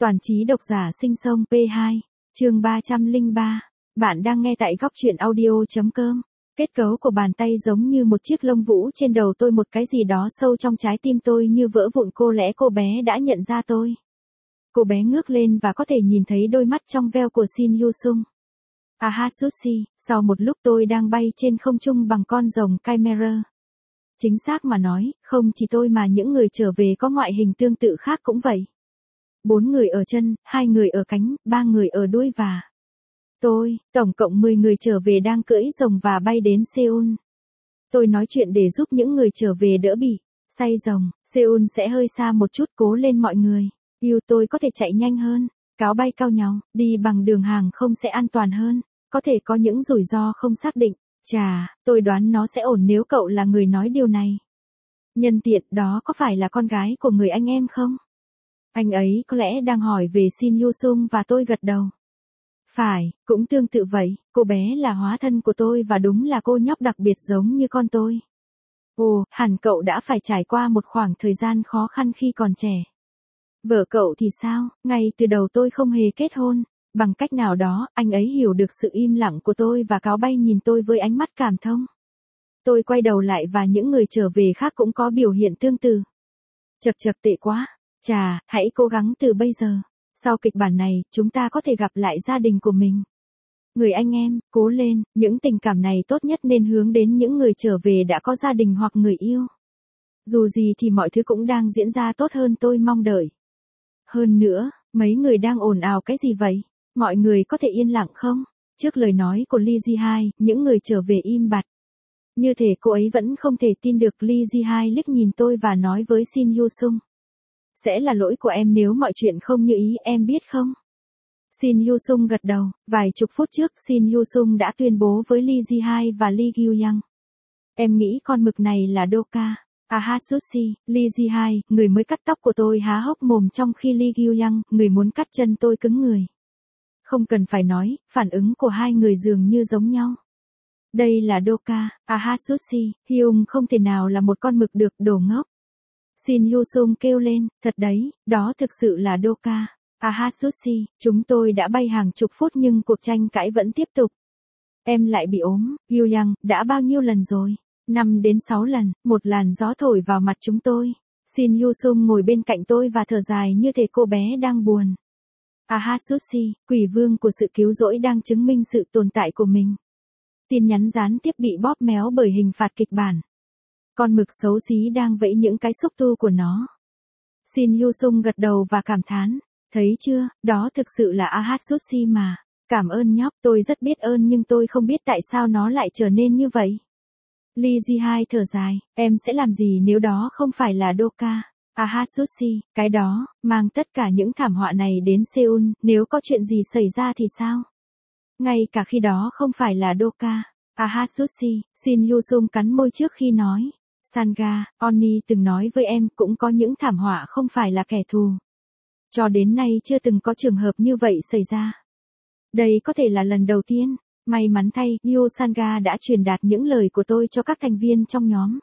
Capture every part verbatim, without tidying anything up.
Toàn trí độc giả sinh sông pê hai, chương ba trăm lẻ ba. Bạn đang nghe tại góc truyện audio.com. Kết cấu của bàn tay giống như một chiếc lông vũ trên đầu tôi, một cái gì đó sâu trong trái tim tôi như vỡ vụn. Cô lẽ cô bé đã nhận ra tôi. Cô bé ngước lên và có thể nhìn thấy đôi mắt trong veo của Shin Yu-sung. Ahatsushi, sau một lúc tôi đang bay trên không trung bằng con rồng Chimera. Chính xác mà nói, không chỉ tôi mà những người trở về có ngoại hình tương tự khác cũng vậy. Bốn người ở chân, hai người ở cánh, ba người ở đuôi và tôi, tổng cộng mười người trở về đang cưỡi rồng và bay đến Seoul. Tôi nói chuyện để giúp những người trở về đỡ bị say rồng. Seoul sẽ hơi xa một chút, cố lên mọi người. Yêu tôi có thể chạy nhanh hơn, cáo bay cao nhau, đi bằng đường hàng không sẽ an toàn hơn, có thể có những rủi ro không xác định. Chà, tôi đoán nó sẽ ổn nếu cậu là người nói điều này. Nhân tiện, đó có phải là con gái của người anh em không? Anh ấy có lẽ đang hỏi về Shin Yu-sung và tôi gật đầu. Phải, cũng tương tự vậy, cô bé là hóa thân của tôi và đúng là cô nhóc đặc biệt giống như con tôi. Ồ, hẳn cậu đã phải trải qua một khoảng thời gian khó khăn khi còn trẻ. Vợ cậu thì sao? Ngay từ đầu tôi không hề kết hôn. Bằng cách nào đó, anh ấy hiểu được sự im lặng của tôi và cáo bay nhìn tôi với ánh mắt cảm thông. Tôi quay đầu lại và những người trở về khác cũng có biểu hiện tương tự. Chật chật tệ quá. Chà, hãy cố gắng từ bây giờ. Sau kịch bản này, chúng ta có thể gặp lại gia đình của mình. Người anh em, cố lên, những tình cảm này tốt nhất nên hướng đến những người trở về đã có gia đình hoặc người yêu. Dù gì thì mọi thứ cũng đang diễn ra tốt hơn tôi mong đợi. Hơn nữa, mấy người đang ồn ào cái gì vậy? Mọi người có thể yên lặng không? Trước lời nói của Lee Ji-hai, những người trở về im bặt. Như thể cô ấy vẫn không thể tin được. Lee Ji-hai liếc nhìn tôi và nói với Shin Yu-sung. Sẽ là lỗi của em nếu mọi chuyện không như ý, em biết không? Shin Yu-sung gật đầu. Vài chục phút trước, Shin Yu-sung đã tuyên bố với Lee Ji-hai và Lee Gyu-yang. Em nghĩ con mực này là Doka. Ahatsushi, Lee Ji-hai, người mới cắt tóc của tôi há hốc mồm trong khi Lee Gyu-yang, người muốn cắt chân tôi cứng người. Không cần phải nói, phản ứng của hai người dường như giống nhau. Đây là Doka. Ahatsushi, Hyung không thể nào là một con mực được, đồ ngốc. Shin Yu-sung kêu lên, thật đấy, đó thực sự là Doka. Ahatsushi, chúng tôi đã bay hàng chục phút nhưng cuộc tranh cãi vẫn tiếp tục. Em lại bị ốm, Gyu-yang, đã bao nhiêu lần rồi? năm đến sáu lần, một làn gió thổi vào mặt chúng tôi. Shin Yu-sung ngồi bên cạnh tôi và thở dài như thể cô bé đang buồn. Ahatsushi, quỷ vương của sự cứu rỗi đang chứng minh sự tồn tại của mình. Tin nhắn gián tiếp bị bóp méo bởi hình phạt kịch bản. Con mực xấu xí đang vẫy những cái xúc tu của nó. Shin Yu-sung gật đầu và cảm thán. Thấy chưa, đó thực sự là Ahatsushi mà. Cảm ơn nhóc, tôi rất biết ơn nhưng tôi không biết tại sao nó lại trở nên như vậy. Lee Ji-hai thở dài, em sẽ làm gì nếu đó không phải là Doka? Ahatsushi, cái đó, mang tất cả những thảm họa này đến Seoul, nếu có chuyện gì xảy ra thì sao? Ngay cả khi đó không phải là Doka. Ahatsushi, Shin Yu-sung cắn môi trước khi nói. Sanga, Oni từng nói với em cũng có những thảm họa không phải là kẻ thù. Cho đến nay chưa từng có trường hợp như vậy xảy ra. Đây có thể là lần đầu tiên. May mắn thay, Ryo Sanga đã truyền đạt những lời của tôi cho các thành viên trong nhóm.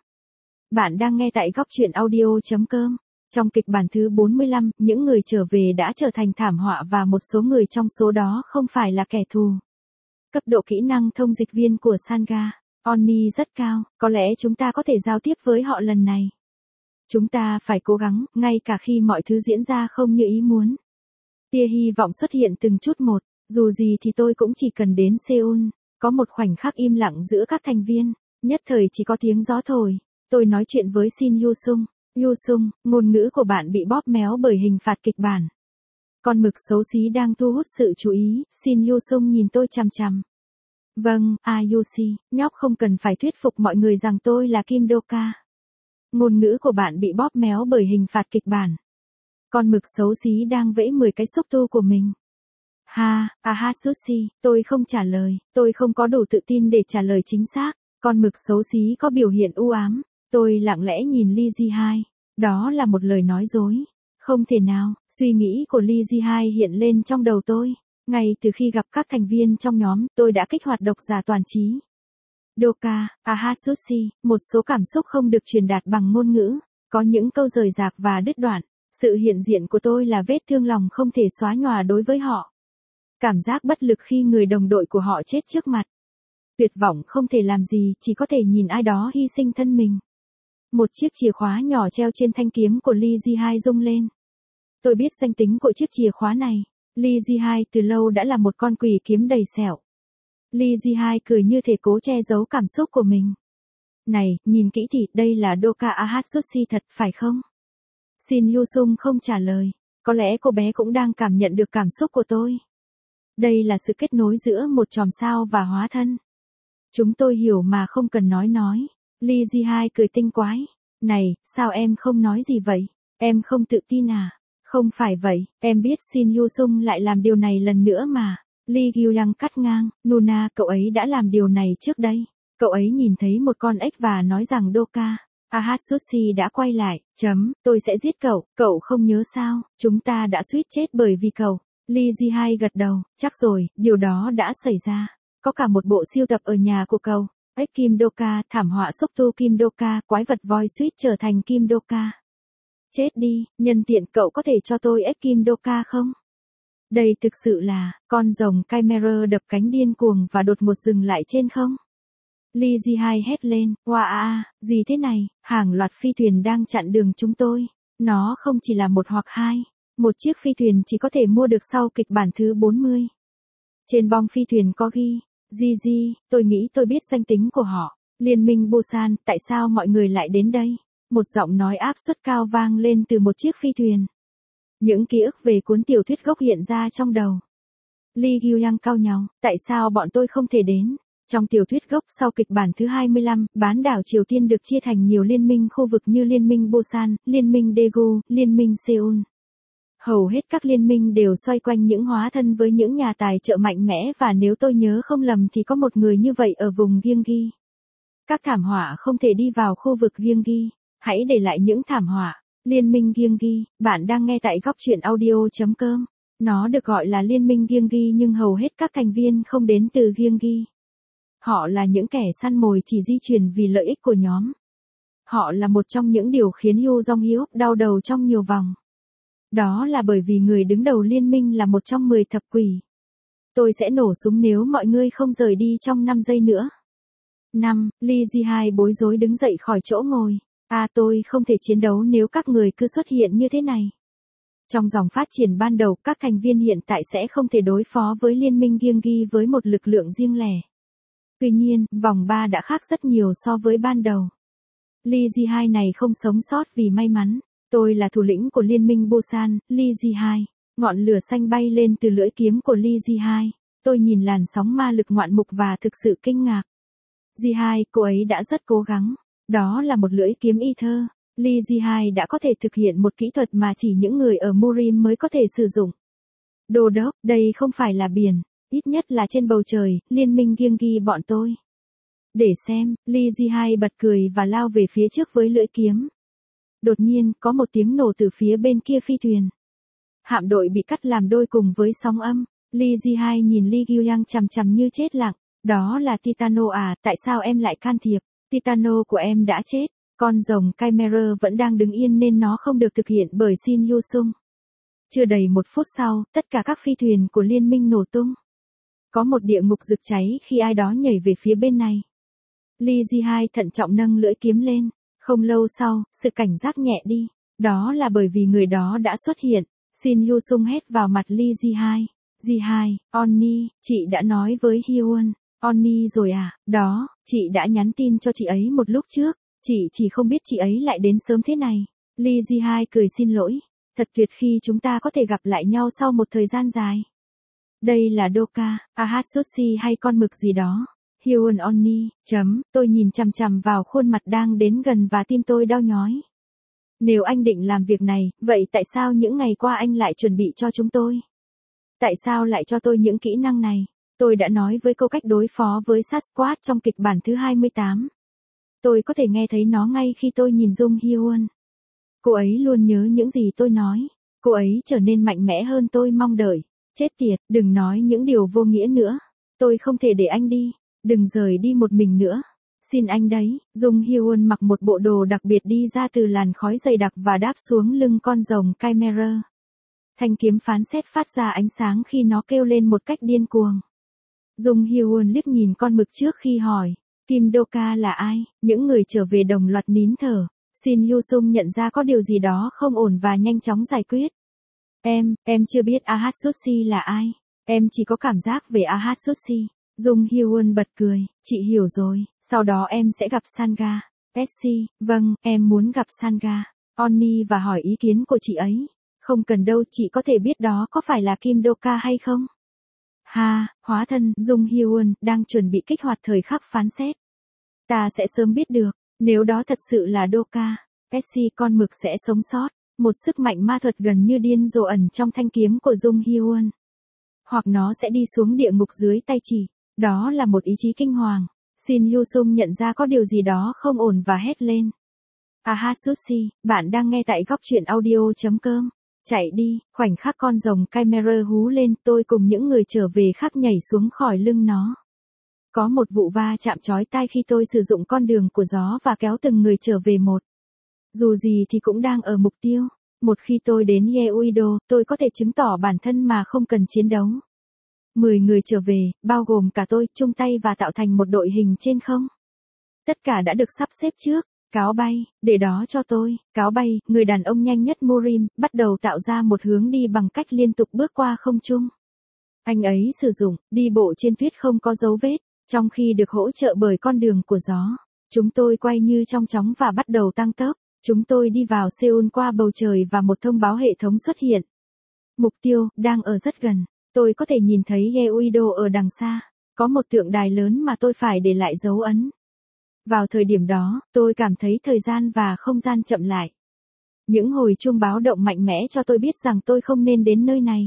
Bạn đang nghe tại góc truyện audio.com. Trong kịch bản thứ bốn mươi lăm, những người trở về đã trở thành thảm họa và một số người trong số đó không phải là kẻ thù. Cấp độ kỹ năng thông dịch viên của Sanga, Oni rất cao, có lẽ chúng ta có thể giao tiếp với họ lần này. Chúng ta phải cố gắng, ngay cả khi mọi thứ diễn ra không như ý muốn. Tia hy vọng xuất hiện từng chút một. Dù gì thì tôi cũng chỉ cần đến Seoul. Có một khoảnh khắc im lặng giữa các thành viên. Nhất thời chỉ có tiếng gió thổi. Tôi nói chuyện với Shin Yu-sung. Yu-sung, ngôn ngữ của bạn bị bóp méo bởi hình phạt kịch bản. Con mực xấu xí đang thu hút sự chú ý. Shin Yu-sung nhìn tôi chằm chằm. Vâng, Ayushi, nhóc không cần phải thuyết phục mọi người rằng tôi là Kim Doka. Ngôn ngữ của bạn bị bóp méo bởi hình phạt kịch bản. Con mực xấu xí đang vẫy mười cái xúc tu của mình. Ha, Ahatsushi, tôi không trả lời, tôi không có đủ tự tin để trả lời chính xác. Con mực xấu xí có biểu hiện u ám. Tôi lặng lẽ nhìn Lee Ji-hai. Đó là một lời nói dối. Không thể nào, suy nghĩ của Lee Ji-hai hiện lên trong đầu tôi. Ngay từ khi gặp các thành viên trong nhóm, tôi đã kích hoạt độc giả toàn trí. Doka, Ahatsushi, một số cảm xúc không được truyền đạt bằng ngôn ngữ. Có những câu rời rạc và đứt đoạn. Sự hiện diện của tôi là vết thương lòng không thể xóa nhòa đối với họ. Cảm giác bất lực khi người đồng đội của họ chết trước mặt. Tuyệt vọng không thể làm gì, chỉ có thể nhìn ai đó hy sinh thân mình. Một chiếc chìa khóa nhỏ treo trên thanh kiếm của Lee Ji-hai rung lên. Tôi biết danh tính của chiếc chìa khóa này. Lee Ji-hai từ lâu đã là một con quỷ kiếm đầy sẹo. Lee Ji-hai cười như thể cố che giấu cảm xúc của mình. Này, nhìn kỹ thì, đây là Doka Ahatsushi thật, phải không? Shin Yu-sung không trả lời. Có lẽ cô bé cũng đang cảm nhận được cảm xúc của tôi. Đây là sự kết nối giữa một chòm sao và hóa thân. Chúng tôi hiểu mà không cần nói nói. Lee Ji-hai cười tinh quái. Này, sao em không nói gì vậy? Em không tự tin à? Không phải vậy, em biết Shin Yu-sung lại làm điều này lần nữa mà. Lee Gyu-yang cắt ngang, Nuna, cậu ấy đã làm điều này trước đây. Cậu ấy nhìn thấy một con ếch và nói rằng Doka Ahatsushi đã quay lại, chấm, tôi sẽ giết cậu, cậu không nhớ sao, chúng ta đã suýt chết bởi vì cậu. Lee Ji-hai gật đầu, chắc rồi, điều đó đã xảy ra. Có cả một bộ siêu tập ở nhà của cậu. Ếch Kim Doka, thảm họa xúc tu Kim Doka, quái vật voi suýt trở thành Kim Doka. Chết đi, nhân tiện cậu có thể cho tôi ếch Kim Doka không? Đây thực sự là, con rồng Chimera đập cánh điên cuồng và đột ngột dừng lại trên không? Lee Ji-hai hét lên, wow, à, gì thế này, hàng loạt phi thuyền đang chặn đường chúng tôi. Nó không chỉ là một hoặc hai, một chiếc phi thuyền chỉ có thể mua được sau kịch bản thứ bốn mươi. Trên bong phi thuyền có ghi, Gigi, tôi nghĩ tôi biết danh tính của họ. Liên minh Busan, tại sao mọi người lại đến đây? Một giọng nói áp suất cao vang lên từ một chiếc phi thuyền. Những ký ức về cuốn tiểu thuyết gốc hiện ra trong đầu. Lee Gyu-yang cau nhàu, tại sao bọn tôi không thể đến? Trong tiểu thuyết gốc sau kịch bản thứ hai mươi lăm, bán đảo Triều Tiên được chia thành nhiều liên minh khu vực như Liên minh Busan, Liên minh Daegu, Liên minh Seoul. Hầu hết các liên minh đều xoay quanh những hóa thân với những nhà tài trợ mạnh mẽ và nếu tôi nhớ không lầm thì có một người như vậy ở vùng Gyeonggi. Các thảm họa không thể đi vào khu vực Gyeonggi. Hãy để lại những thảm họa. Liên minh Gyeonggi, bạn đang nghe tại góc truyện audio chấm com. Nó được gọi là Liên minh Gyeonggi nhưng hầu hết các thành viên không đến từ Gyeonggi. Họ là những kẻ săn mồi chỉ di chuyển vì lợi ích của nhóm. Họ là một trong những điều khiến Yoo Jong-hyuk đau đầu trong nhiều vòng. Đó là bởi vì người đứng đầu liên minh là một trong mười thập quỷ. Tôi sẽ nổ súng nếu mọi người không rời đi trong năm giây nữa. năm. Lee Ji-hai bối rối đứng dậy khỏi chỗ ngồi. À tôi không thể chiến đấu nếu các người cứ xuất hiện như thế này. Trong dòng phát triển ban đầu, các thành viên hiện tại sẽ không thể đối phó với liên minh Gyeonggi với một lực lượng riêng lẻ. Tuy nhiên, vòng ba đã khác rất nhiều so với ban đầu. Lee Ji-hai này không sống sót vì may mắn. Tôi là thủ lĩnh của liên minh Busan, Lee Ji-hai. Ngọn lửa xanh bay lên từ lưỡi kiếm của Lee Ji-hai. Tôi nhìn làn sóng ma lực ngoạn mục và thực sự kinh ngạc. Ji-hai, cô ấy đã rất cố gắng. Đó là một lưỡi kiếm ether. Lee Ji-hai đã có thể thực hiện một kỹ thuật mà chỉ những người ở Murim mới có thể sử dụng. Đô đốc, đây không phải là biển. Ít nhất là trên bầu trời, liên minh Gyeonggi bọn tôi. Để xem, Lee Ji-hai bật cười và lao về phía trước với lưỡi kiếm. Đột nhiên, có một tiếng nổ từ phía bên kia phi thuyền. Hạm đội bị cắt làm đôi cùng với sóng âm. Lee Ji-hai nhìn Lee Gyu-yang chằm chằm như chết lặng. Đó là Titano à, tại sao em lại can thiệp? Titano của em đã chết. Con rồng Chimera vẫn đang đứng yên nên nó không được thực hiện bởi Shin Yu-sung. Chưa đầy một phút sau, tất cả các phi thuyền của liên minh nổ tung. Có một địa ngục rực cháy khi ai đó nhảy về phía bên này. Lee Ji-hai thận trọng nâng lưỡi kiếm lên. Không lâu sau, sự cảnh giác nhẹ đi. Đó là bởi vì người đó đã xuất hiện. Shin Yu-sung hét vào mặt Lee Ji-hai. Ji-hai, Onni, chị đã nói với Hyun. Onni rồi à, đó, chị đã nhắn tin cho chị ấy một lúc trước. Chị chỉ không biết chị ấy lại đến sớm thế này. Lee Ji-hai cười xin lỗi. Thật tuyệt khi chúng ta có thể gặp lại nhau sau một thời gian dài. Đây là Doka Ahatsushi hay con mực gì đó. Hyun Onni, chấm, tôi nhìn chằm chằm vào khuôn mặt đang đến gần và tim tôi đau nhói. Nếu anh định làm việc này, vậy tại sao những ngày qua anh lại chuẩn bị cho chúng tôi? Tại sao lại cho tôi những kỹ năng này? Tôi đã nói với cô cách đối phó với Sasquatch trong kịch bản thứ hai mươi tám. Tôi có thể nghe thấy nó ngay khi tôi nhìn Jung Hyun. Cô ấy luôn nhớ những gì tôi nói. Cô ấy trở nên mạnh mẽ hơn tôi mong đợi. Chết tiệt, đừng nói những điều vô nghĩa nữa. Tôi không thể để anh đi. Đừng rời đi một mình nữa. Xin anh đấy, Dung Hyun mặc một bộ đồ đặc biệt đi ra từ làn khói dày đặc và đáp xuống lưng con rồng Chimera. Thanh kiếm phán xét phát ra ánh sáng khi nó kêu lên một cách điên cuồng. Dung Hyun liếc nhìn con mực trước khi hỏi, Kim Do-ka là ai? Những người trở về đồng loạt nín thở. Shin Yu-sung nhận ra có điều gì đó không ổn và nhanh chóng giải quyết. Em, em chưa biết Ahatsushi là ai. Em chỉ có cảm giác về Ahatsushi. Dung Hyun bật cười, chị hiểu rồi, sau đó em sẽ gặp Sanga. Essie, vâng, em muốn gặp Sanga. Onni và hỏi ý kiến của chị ấy. Không cần đâu, chị có thể biết đó có phải là Kim Do-ka hay không? Ha, hóa thân, Dung Hyun, đang chuẩn bị kích hoạt thời khắc phán xét. Ta sẽ sớm biết được, nếu đó thật sự là Do-ka, Essie con mực sẽ sống sót. Một sức mạnh ma thuật gần như điên rồ ẩn trong thanh kiếm của Dung Hyun. Hoặc nó sẽ đi xuống địa ngục dưới tay chị. Đó là một ý chí kinh hoàng. Shin Yu-sung nhận ra có điều gì đó không ổn và hét lên. Ahatsushi, bạn đang nghe tại góc truyện audio.com. Chạy đi, khoảnh khắc con rồng Chimera hú lên, tôi cùng những người trở về khác nhảy xuống khỏi lưng nó. Có một vụ va chạm chói tai khi tôi sử dụng con đường của gió và kéo từng người trở về một. Dù gì thì cũng đang ở mục tiêu. Một khi tôi đến Yeouido, tôi có thể chứng tỏ bản thân mà không cần chiến đấu. Mười người trở về, bao gồm cả tôi, chung tay và tạo thành một đội hình trên không. Tất cả đã được sắp xếp trước. Cáo bay, để đó cho tôi. Cáo bay, người đàn ông nhanh nhất Murim, bắt đầu tạo ra một hướng đi bằng cách liên tục bước qua không trung. Anh ấy sử dụng, đi bộ trên tuyết không có dấu vết, trong khi được hỗ trợ bởi con đường của gió. Chúng tôi quay như trong chóng và bắt đầu tăng tốc. Chúng tôi đi vào Seoul qua bầu trời và một thông báo hệ thống xuất hiện. Mục tiêu, đang ở rất gần. Tôi có thể nhìn thấy Yeouido ở đằng xa. Có một tượng đài lớn mà tôi phải để lại dấu ấn. Vào thời điểm đó, tôi cảm thấy thời gian và không gian chậm lại. Những hồi chuông báo động mạnh mẽ cho tôi biết rằng tôi không nên đến nơi này.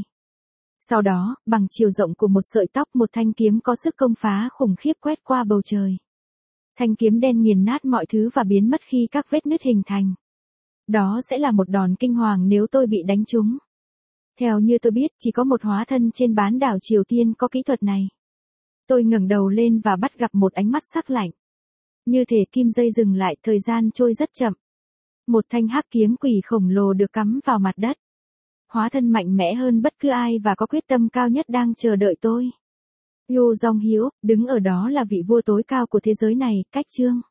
Sau đó, bằng chiều rộng của một sợi tóc, một thanh kiếm có sức công phá khủng khiếp quét qua bầu trời. Thanh kiếm đen nghiền nát mọi thứ và biến mất khi các vết nứt hình thành. Đó sẽ là một đòn kinh hoàng nếu tôi bị đánh trúng. Theo như tôi biết, chỉ có một hóa thân trên bán đảo Triều Tiên có kỹ thuật này. Tôi ngẩng đầu lên và bắt gặp một ánh mắt sắc lạnh. Như thể kim dây dừng lại, thời gian trôi rất chậm. Một thanh hắc kiếm quỷ khổng lồ được cắm vào mặt đất. Hóa thân mạnh mẽ hơn bất cứ ai và có quyết tâm cao nhất đang chờ đợi tôi. Yoo Jong Hyuk, đứng ở đó là vị vua tối cao của thế giới này, cách chương.